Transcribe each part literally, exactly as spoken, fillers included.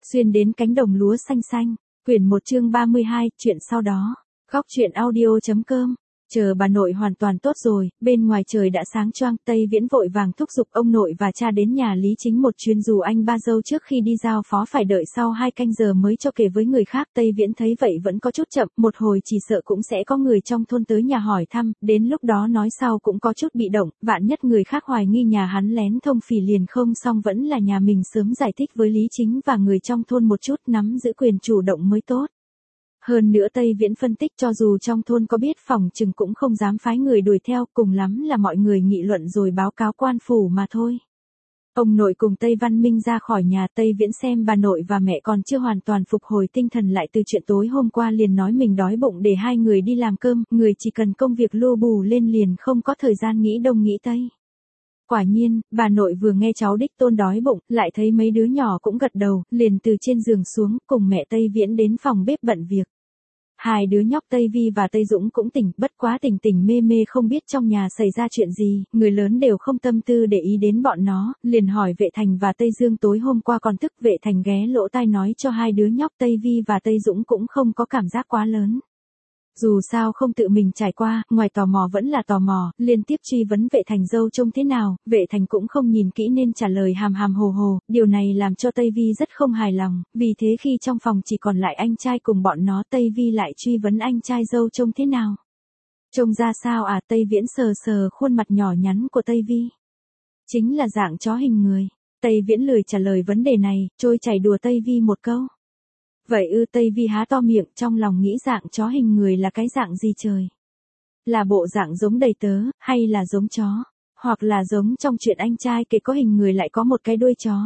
Xuyên đến cánh đồng lúa xanh xanh, quyển một chương ba mươi hai, chuyện sau đó. Góc truyện audio.com. Chờ bà nội hoàn toàn tốt rồi, bên ngoài trời đã sáng choang, Tây Viễn vội vàng thúc giục ông nội và cha đến nhà Lý Chính một chuyến, dù anh ba dâu trước khi đi giao phó phải đợi sau hai canh giờ mới cho kể với người khác. Tây Viễn thấy vậy vẫn có chút chậm, một hồi chỉ sợ cũng sẽ có người trong thôn tới nhà hỏi thăm, đến lúc đó nói sau cũng có chút bị động, vạn nhất người khác hoài nghi nhà hắn lén thông phỉ liền không xong, vẫn là nhà mình sớm giải thích với Lý Chính và người trong thôn một chút, nắm giữ quyền chủ động mới tốt. Hơn nữa Tây Viễn phân tích cho dù trong thôn có biết phòng chừng cũng không dám phái người đuổi theo, cùng lắm là mọi người nghị luận rồi báo cáo quan phủ mà thôi. Ông nội cùng Tây Văn Minh ra khỏi nhà. Tây Viễn xem bà nội và mẹ còn chưa hoàn toàn phục hồi tinh thần lại từ chuyện tối hôm qua liền nói mình đói bụng để hai người đi làm cơm, người chỉ cần công việc lu bù lên liền không có thời gian nghĩ đông nghĩ tây. Quả nhiên, bà nội vừa nghe cháu đích tôn đói bụng, lại thấy mấy đứa nhỏ cũng gật đầu, liền từ trên giường xuống, cùng mẹ Tây Viễn đến phòng bếp bận việc. Hai đứa nhóc Tây Vi và Tây Dũng cũng tỉnh, bất quá tỉnh tỉnh mê mê không biết trong nhà xảy ra chuyện gì, người lớn đều không tâm tư để ý đến bọn nó, liền hỏi Vệ Thành và Tây Dương tối hôm qua còn thức. Vệ Thành ghé lỗ tai nói cho hai đứa nhóc Tây Vi và Tây Dũng cũng không có cảm giác quá lớn. Dù sao không tự mình trải qua, ngoài tò mò vẫn là tò mò, liên tiếp truy vấn Vệ Thành dâu trông thế nào. Vệ Thành cũng không nhìn kỹ nên trả lời hàm hàm hồ hồ, điều này làm cho Tây Vi rất không hài lòng, vì thế khi trong phòng chỉ còn lại anh trai cùng bọn nó, Tây Vi lại truy vấn anh trai dâu trông thế nào. Trông ra sao à? Tây Viễn sờ sờ khuôn mặt nhỏ nhắn của Tây Vi. Chính là dạng chó hình người. Tây Viễn lười trả lời vấn đề này, trôi chảy đùa Tây Vi một câu. Vậy ư? Tây Vi há to miệng, trong lòng nghĩ dạng chó hình người là cái dạng gì trời? Là bộ dạng giống đầy tớ, hay là giống chó? Hoặc là giống trong chuyện anh trai kể có hình người lại có một cái đuôi chó?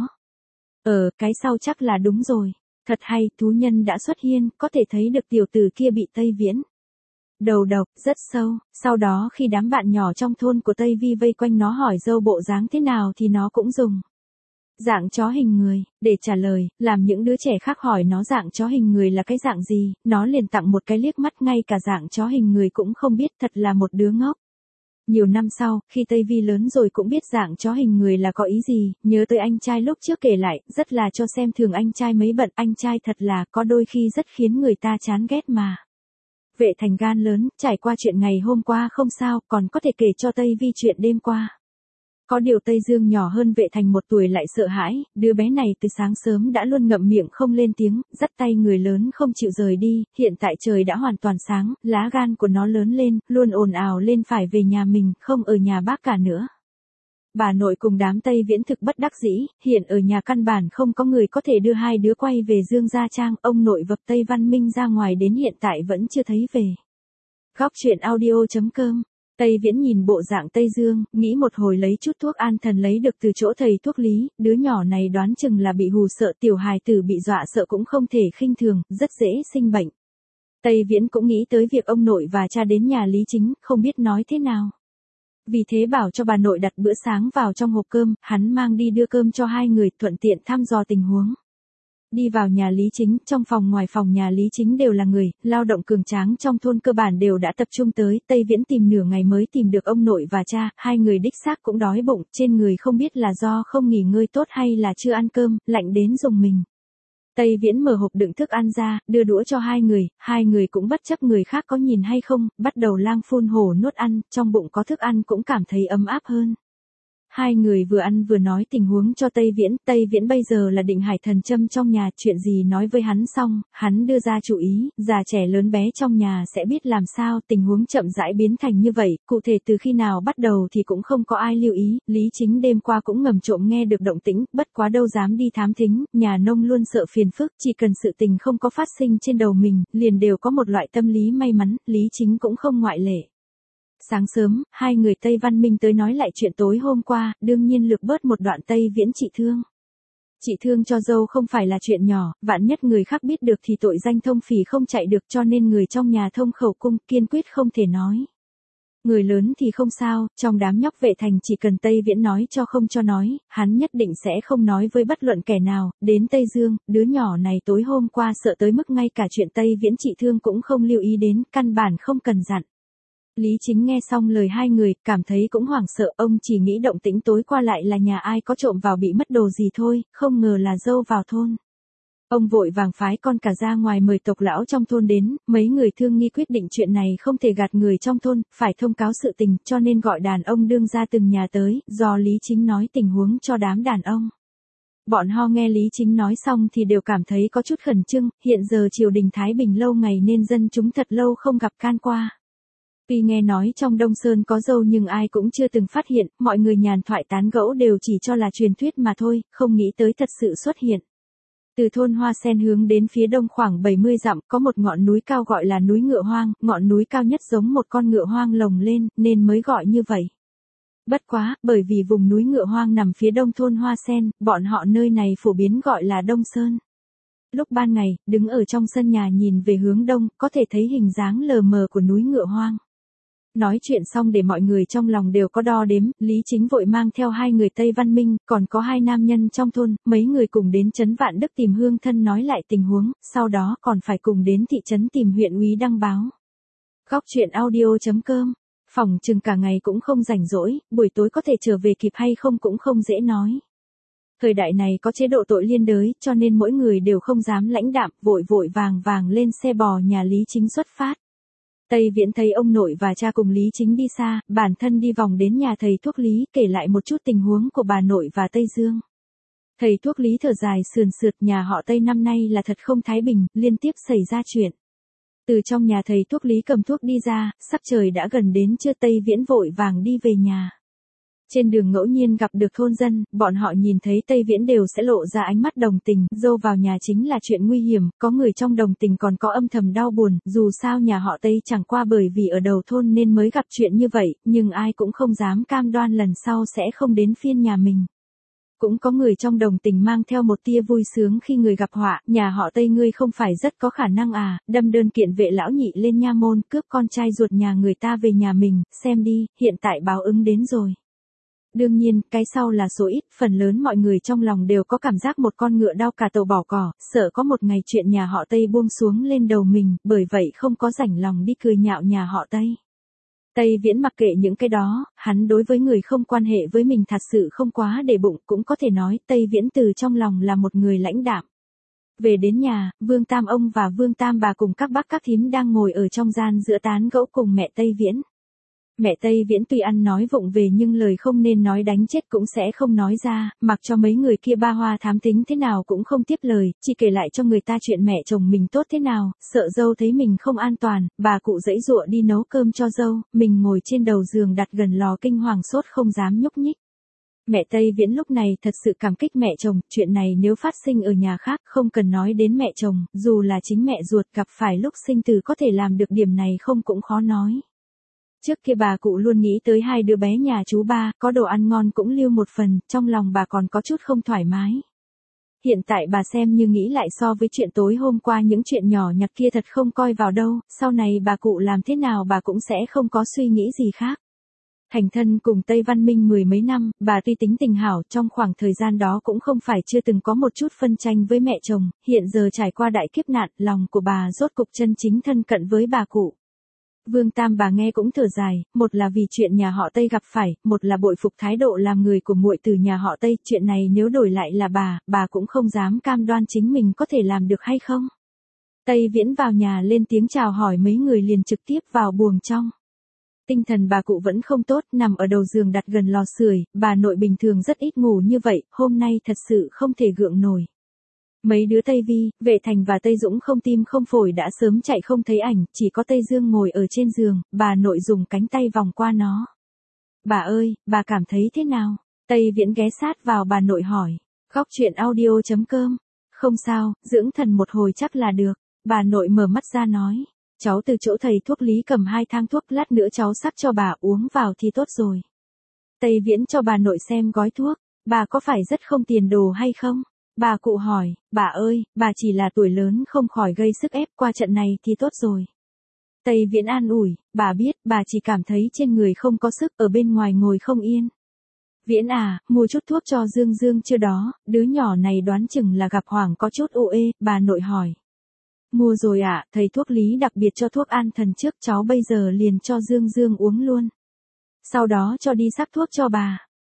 Ờ, cái sau chắc là đúng rồi. Thật hay, thú nhân đã xuất hiện, có thể thấy được tiểu tử kia bị Tây Viễn đầu độc rất sâu. Sau đó khi đám bạn nhỏ trong thôn của Tây Vi vây quanh nó hỏi dâu bộ dáng thế nào thì nó cũng dùng dạng chó hình người để trả lời, làm những đứa trẻ khác hỏi nó dạng chó hình người là cái dạng gì, nó liền tặng một cái liếc mắt, ngay cả dạng chó hình người cũng không biết, thật là một đứa ngốc. Nhiều năm sau, khi Tây Vi lớn rồi cũng biết dạng chó hình người là có ý gì, nhớ tới anh trai lúc trước kể lại, rất là cho xem thường anh trai mấy bận, anh trai thật là có đôi khi rất khiến người ta chán ghét mà. Vệ Thành gan lớn, trải qua chuyện ngày hôm qua không sao, còn có thể kể cho Tây Vi chuyện đêm qua. Có điều Tây Dương nhỏ hơn Vệ Thành một tuổi lại sợ hãi, đứa bé này từ sáng sớm đã luôn ngậm miệng không lên tiếng, dắt tay người lớn không chịu rời đi. Hiện tại trời đã hoàn toàn sáng, lá gan của nó lớn lên, luôn ồn ào lên phải về nhà mình, không ở nhà bác cả nữa. Bà nội cùng đám Tây Viễn thực bất đắc dĩ, hiện ở nhà căn bản không có người có thể đưa hai đứa quay về Dương Gia Trang. Ông nội vập Tây Văn Minh ra ngoài đến hiện tại vẫn chưa thấy về. Góc truyện audio.com. Tây Viễn nhìn bộ dạng Tây Dương, nghĩ một hồi lấy chút thuốc an thần lấy được từ chỗ thầy thuốc Lý, đứa nhỏ này đoán chừng là bị hù sợ, tiểu hài tử bị dọa sợ cũng không thể khinh thường, rất dễ sinh bệnh. Tây Viễn cũng nghĩ tới việc ông nội và cha đến nhà Lý Chính, không biết nói thế nào. Vì thế bảo cho bà nội đặt bữa sáng vào trong hộp cơm, hắn mang đi đưa cơm cho hai người, thuận tiện thăm dò tình huống. Đi vào nhà Lý Chính, trong phòng ngoài phòng nhà Lý Chính đều là người, lao động cường tráng trong thôn cơ bản đều đã tập trung tới. Tây Viễn tìm nửa ngày mới tìm được ông nội và cha, hai người đích xác cũng đói bụng, trên người không biết là do không nghỉ ngơi tốt hay là chưa ăn cơm, lạnh đến rùng mình. Tây Viễn mở hộp đựng thức ăn ra, đưa đũa cho hai người, hai người cũng bất chấp người khác có nhìn hay không, bắt đầu lang phun hổ nuốt ăn, trong bụng có thức ăn cũng cảm thấy ấm áp hơn. Hai người vừa ăn vừa nói tình huống cho Tây Viễn, Tây Viễn bây giờ là định hải thần châm trong nhà, chuyện gì nói với hắn xong, hắn đưa ra chủ ý, già trẻ lớn bé trong nhà sẽ biết làm sao. Tình huống chậm rãi biến thành như vậy, cụ thể từ khi nào bắt đầu thì cũng không có ai lưu ý. Lý Chính đêm qua cũng ngầm trộm nghe được động tĩnh, bất quá đâu dám đi thám thính, nhà nông luôn sợ phiền phức, chỉ cần sự tình không có phát sinh trên đầu mình, liền đều có một loại tâm lý may mắn, Lý Chính cũng không ngoại lệ. Sáng sớm, hai người Tây Văn Minh tới nói lại chuyện tối hôm qua, đương nhiên lược bớt một đoạn Tây Viễn trị thương. Trị thương cho dâu không phải là chuyện nhỏ, vạn nhất người khác biết được thì tội danh thông phỉ không chạy được, cho nên người trong nhà thông khẩu cung, kiên quyết không thể nói. Người lớn thì không sao, trong đám nhóc Vệ Thành chỉ cần Tây Viễn nói cho không cho nói, hắn nhất định sẽ không nói với bất luận kẻ nào. Đến Tây Dương, đứa nhỏ này tối hôm qua sợ tới mức ngay cả chuyện Tây Viễn trị thương cũng không lưu ý đến, căn bản không cần dặn. Lý Chính nghe xong lời hai người, cảm thấy cũng hoảng sợ, ông chỉ nghĩ động tĩnh tối qua lại là nhà ai có trộm vào bị mất đồ gì thôi, không ngờ là dâu vào thôn. Ông vội vàng phái con cả ra ngoài mời tộc lão trong thôn đến, mấy người thương nghi quyết định chuyện này không thể gạt người trong thôn, phải thông cáo sự tình, cho nên gọi đàn ông đương ra từng nhà tới, do Lý Chính nói tình huống cho đám đàn ông. Bọn họ nghe Lý Chính nói xong thì đều cảm thấy có chút khẩn trương, hiện giờ triều đình Thái Bình lâu ngày nên dân chúng thật lâu không gặp can qua. Tuy nghe nói trong Đông Sơn có dâu nhưng ai cũng chưa từng phát hiện, mọi người nhàn thoại tán gẫu đều chỉ cho là truyền thuyết mà thôi, không nghĩ tới thật sự xuất hiện. Từ thôn Hoa Sen hướng đến phía đông khoảng bảy mươi dặm, có một ngọn núi cao gọi là núi Ngựa Hoang, ngọn núi cao nhất giống một con ngựa hoang lồng lên, nên mới gọi như vậy. Bất quá, bởi vì vùng núi Ngựa Hoang nằm phía đông thôn Hoa Sen, bọn họ nơi này phổ biến gọi là Đông Sơn. Lúc ban ngày, đứng ở trong sân nhà nhìn về hướng đông, có thể thấy hình dáng lờ mờ của núi Ngựa Hoang. Nói chuyện xong để mọi người trong lòng đều có đo đếm, Lý Chính vội mang theo hai người Tây Văn Minh, còn có hai nam nhân trong thôn, mấy người cùng đến trấn Vạn Đức tìm hương thân nói lại tình huống, sau đó còn phải cùng đến thị trấn tìm huyện úy đăng báo. Góc truyện audio chấm com, phòng chừng cả ngày cũng không rảnh rỗi, buổi tối có thể trở về kịp hay không cũng không dễ nói. Thời đại này có chế độ tội liên đới, cho nên mỗi người đều không dám lãnh đạm, vội vội vàng vàng lên xe bò nhà Lý Chính xuất phát. Tây Viễn thấy ông nội và cha cùng Lý Chính đi xa, bản thân đi vòng đến nhà thầy thuốc Lý kể lại một chút tình huống của bà nội và Tây Dương. Thầy thuốc Lý thở dài sườn sượt, nhà họ Tây năm nay là thật không thái bình, liên tiếp xảy ra chuyện. Từ trong nhà thầy thuốc Lý cầm thuốc đi ra, sắc trời đã gần đến trưa, Tây Viễn vội vàng đi về nhà. Trên đường ngẫu nhiên gặp được thôn dân, bọn họ nhìn thấy Tây Viễn đều sẽ lộ ra ánh mắt đồng tình, dâu vào nhà chính là chuyện nguy hiểm, có người trong đồng tình còn có âm thầm đau buồn, dù sao nhà họ Tây chẳng qua bởi vì ở đầu thôn nên mới gặp chuyện như vậy, nhưng ai cũng không dám cam đoan lần sau sẽ không đến phiên nhà mình. Cũng có người trong đồng tình mang theo một tia vui sướng khi người gặp họa, nhà họ Tây ngươi không phải rất có khả năng à, đâm đơn kiện vệ lão nhị lên nha môn, cướp con trai ruột nhà người ta về nhà mình, xem đi, hiện tại báo ứng đến rồi. Đương nhiên, cái sau là số ít, phần lớn mọi người trong lòng đều có cảm giác một con ngựa đau cả tàu bỏ cỏ, sợ có một ngày chuyện nhà họ Tây buông xuống lên đầu mình, bởi vậy không có rảnh lòng đi cười nhạo nhà họ Tây. Tây Viễn mặc kệ những cái đó, hắn đối với người không quan hệ với mình thật sự không quá để bụng, cũng có thể nói Tây Viễn từ trong lòng là một người lãnh đạm. Về đến nhà, Vương Tam ông và Vương Tam bà cùng các bác các thím đang ngồi ở trong gian giữa tán gẫu cùng mẹ Tây Viễn. Mẹ Tây Viễn tuy ăn nói vụng về nhưng lời không nên nói đánh chết cũng sẽ không nói ra, mặc cho mấy người kia ba hoa thám tính thế nào cũng không tiếp lời, chỉ kể lại cho người ta chuyện mẹ chồng mình tốt thế nào, sợ dâu thấy mình không an toàn, bà cụ giãy giụa đi nấu cơm cho dâu, mình ngồi trên đầu giường đặt gần lò kinh hoàng sốt không dám nhúc nhích. Mẹ Tây Viễn lúc này thật sự cảm kích mẹ chồng, chuyện này nếu phát sinh ở nhà khác không cần nói đến mẹ chồng, dù là chính mẹ ruột gặp phải lúc sinh tử có thể làm được điểm này không cũng khó nói. Trước kia bà cụ luôn nghĩ tới hai đứa bé nhà chú ba, có đồ ăn ngon cũng lưu một phần, trong lòng bà còn có chút không thoải mái. Hiện tại bà xem như nghĩ lại so với chuyện tối hôm qua những chuyện nhỏ nhặt kia thật không coi vào đâu, sau này bà cụ làm thế nào bà cũng sẽ không có suy nghĩ gì khác. Thành thân cùng Tây Văn Minh mười mấy năm, bà tuy tính tình hảo, trong khoảng thời gian đó cũng không phải chưa từng có một chút phân tranh với mẹ chồng, hiện giờ trải qua đại kiếp nạn, lòng của bà rốt cục chân chính thân cận với bà cụ. Vương Tam bà nghe cũng thở dài, một là vì chuyện nhà họ Tây gặp phải, một là bội phục thái độ làm người của muội từ nhà họ Tây, chuyện này nếu đổi lại là bà, bà cũng không dám cam đoan chính mình có thể làm được hay không. Tây Viễn vào nhà lên tiếng chào hỏi mấy người liền trực tiếp vào buồng trong. Tinh thần bà cụ vẫn không tốt, nằm ở đầu giường đặt gần lò sưởi, bà nội bình thường rất ít ngủ như vậy, hôm nay thật sự không thể gượng nổi. Mấy đứa Tây Vi, Vệ Thành và Tây Dũng không tim không phổi đã sớm chạy không thấy ảnh, chỉ có Tây Dương ngồi ở trên giường, bà nội dùng cánh tay vòng qua nó. Bà ơi, bà cảm thấy thế nào? Tây Viễn ghé sát vào bà nội hỏi. Góc truyện audio chấm com. Không sao, dưỡng thần một hồi chắc là được. Bà nội mở mắt ra nói. Cháu từ chỗ thầy thuốc Lý cầm hai thang thuốc, lát nữa cháu sắc cho bà uống vào thì tốt rồi. Tây Viễn cho bà nội xem gói thuốc. Bà có phải rất không tiền đồ hay không? Bà cụ hỏi, bà ơi, bà chỉ là tuổi lớn không khỏi gây sức ép, qua trận này thì tốt rồi. Tây Viễn an ủi, bà biết, bà chỉ cảm thấy trên người không có sức, ở bên ngoài ngồi không yên. Viễn à, mua chút thuốc cho Dương Dương chưa đó, đứa nhỏ này đoán chừng là gặp hoảng có chút ô ê, bà nội hỏi. Mua rồi ạ, à, thầy thuốc Lý đặc biệt cho thuốc an thần trước, cháu bây giờ liền cho Dương Dương uống luôn. Sau đó cho đi sắc thuốc cho bà.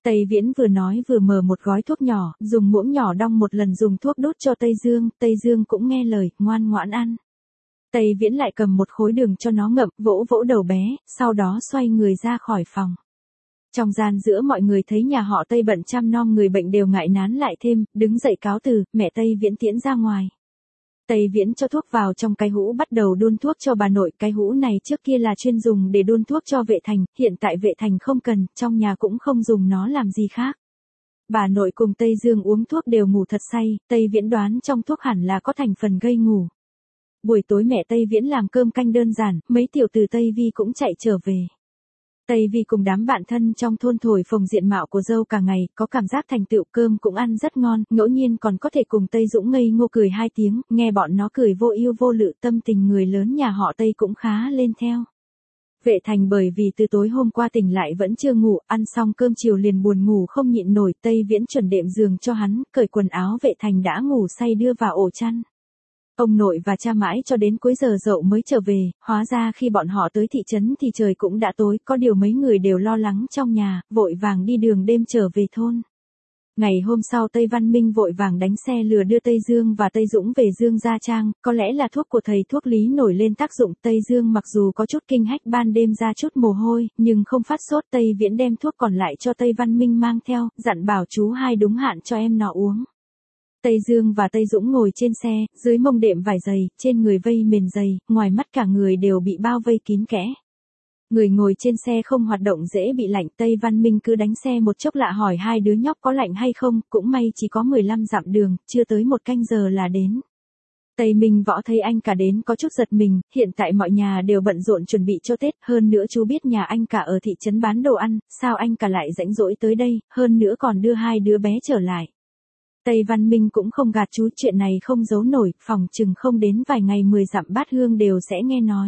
Tây Viễn vừa nói vừa mở một gói thuốc nhỏ, dùng muỗng nhỏ đong một lần dùng thuốc đút cho Tây Dương, Tây Dương cũng nghe lời, ngoan ngoãn ăn. Tây Viễn lại cầm một khối đường cho nó ngậm, vỗ vỗ đầu bé, sau đó xoay người ra khỏi phòng. Trong gian giữa mọi người thấy nhà họ Tây bận chăm nom người bệnh đều ngại nán lại thêm, đứng dậy cáo từ, mẹ Tây Viễn tiễn ra ngoài. Tây Viễn cho thuốc vào trong cái hũ bắt đầu đun thuốc cho bà nội, cái hũ này trước kia là chuyên dùng để đun thuốc cho Vệ Thành, hiện tại Vệ Thành không cần, trong nhà cũng không dùng nó làm gì khác. Bà nội cùng Tây Dương uống thuốc đều ngủ thật say, Tây Viễn đoán trong thuốc hẳn là có thành phần gây ngủ. Buổi tối mẹ Tây Viễn làm cơm canh đơn giản, mấy tiểu tử Tây Vi cũng chạy trở về. Tây Vi cùng đám bạn thân trong thôn thổi phồng diện mạo của dâu cả ngày, có cảm giác thành tựu, cơm cũng ăn rất ngon, ngẫu nhiên còn có thể cùng Tây Dũng ngây ngô cười hai tiếng, nghe bọn nó cười vô ưu vô lự, tâm tình người lớn nhà họ Tây cũng khá lên theo. Vệ Thành bởi vì từ tối hôm qua tỉnh lại vẫn chưa ngủ, ăn xong cơm chiều liền buồn ngủ không nhịn nổi, Tây Viễn chuẩn đệm giường cho hắn, cởi quần áo Vệ Thành đã ngủ say đưa vào ổ chăn. Ông nội và cha mãi cho đến cuối giờ dậu mới trở về, hóa ra khi bọn họ tới thị trấn thì trời cũng đã tối, có điều mấy người đều lo lắng trong nhà, vội vàng đi đường đêm trở về thôn. Ngày hôm sau Tây Văn Minh vội vàng đánh xe lừa đưa Tây Dương và Tây Dũng về Dương Gia Trang, có lẽ là thuốc của thầy thuốc lý nổi lên tác dụng, Tây Dương mặc dù có chút kinh hách ban đêm ra chút mồ hôi, nhưng không phát sốt, Tây Viễn đem thuốc còn lại cho Tây Văn Minh mang theo, dặn bảo chú hai đúng hạn cho em nó uống. Tây Dương và Tây Dũng ngồi trên xe, dưới mông đệm vải dày, trên người vây mền dày, ngoài mắt cả người đều bị bao vây kín kẽ. Người ngồi trên xe không hoạt động dễ bị lạnh, Tây Văn Minh cứ đánh xe một chốc lạ hỏi hai đứa nhóc có lạnh hay không, cũng may chỉ có mười lăm dặm đường, chưa tới một canh giờ là đến. Tây Minh Võ thấy anh cả đến có chút giật mình, hiện tại mọi nhà đều bận rộn chuẩn bị cho Tết, hơn nữa chú biết nhà anh cả ở thị trấn bán đồ ăn, sao anh cả lại rãnh rỗi tới đây, hơn nữa còn đưa hai đứa bé trở lại. Tây Văn Minh cũng không gạt chú, chuyện này không giấu nổi, phòng chừng không đến vài ngày mười dặm bát hương đều sẽ nghe nói.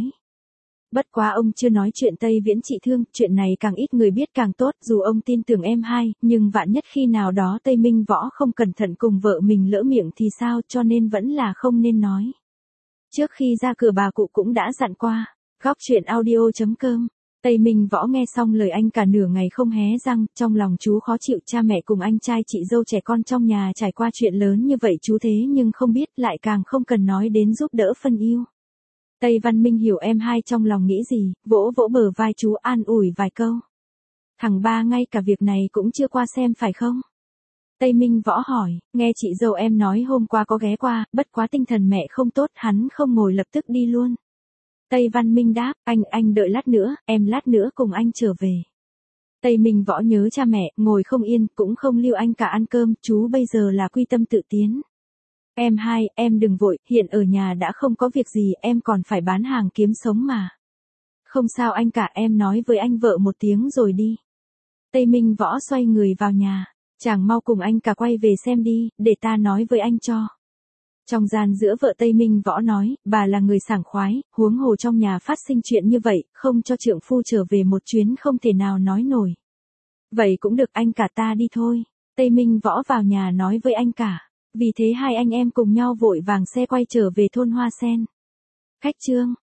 Bất quá ông chưa nói chuyện Tây Viễn trị thương, chuyện này càng ít người biết càng tốt, dù ông tin tưởng em hai, nhưng vạn nhất khi nào đó Tây Minh Võ không cẩn thận cùng vợ mình lỡ miệng thì sao, cho nên vẫn là không nên nói. Trước khi ra cửa bà cụ cũng đã dặn qua. Góc truyện audio chấm com. Tây Minh Võ nghe xong lời anh cả nửa ngày không hé răng, trong lòng chú khó chịu, cha mẹ cùng anh trai chị dâu trẻ con trong nhà trải qua chuyện lớn như vậy chú thế nhưng không biết, lại càng không cần nói đến giúp đỡ phân yêu. Tây Văn Minh hiểu em hai trong lòng nghĩ gì, vỗ vỗ bờ vai chú an ủi vài câu. Thằng ba ngay cả việc này cũng chưa qua xem phải không? Tây Minh Võ hỏi, nghe chị dâu em nói hôm qua có ghé qua, bất quá tinh thần mẹ không tốt, hắn không ngồi lập tức đi luôn. Tây Văn Minh đáp, anh, anh đợi lát nữa, em lát nữa cùng anh trở về. Tây Minh Võ nhớ cha mẹ, ngồi không yên, cũng không lưu anh cả ăn cơm, chú bây giờ là quy tâm tự tiến. Em hai, em đừng vội, hiện ở nhà đã không có việc gì, em còn phải bán hàng kiếm sống mà. Không sao anh cả, em nói với anh vợ một tiếng rồi đi. Tây Minh Võ xoay người vào nhà, chàng mau cùng anh cả quay về xem đi, để ta nói với anh cho. Trong gian giữa vợ Tây Minh Võ nói, bà là người sảng khoái, huống hồ trong nhà phát sinh chuyện như vậy, không cho trượng phu trở về một chuyến không thể nào nói nổi. Vậy cũng được anh cả ta đi thôi. Tây Minh Võ vào nhà nói với anh cả. Vì thế hai anh em cùng nhau vội vàng xe quay trở về thôn Hoa Sen. Khách chương.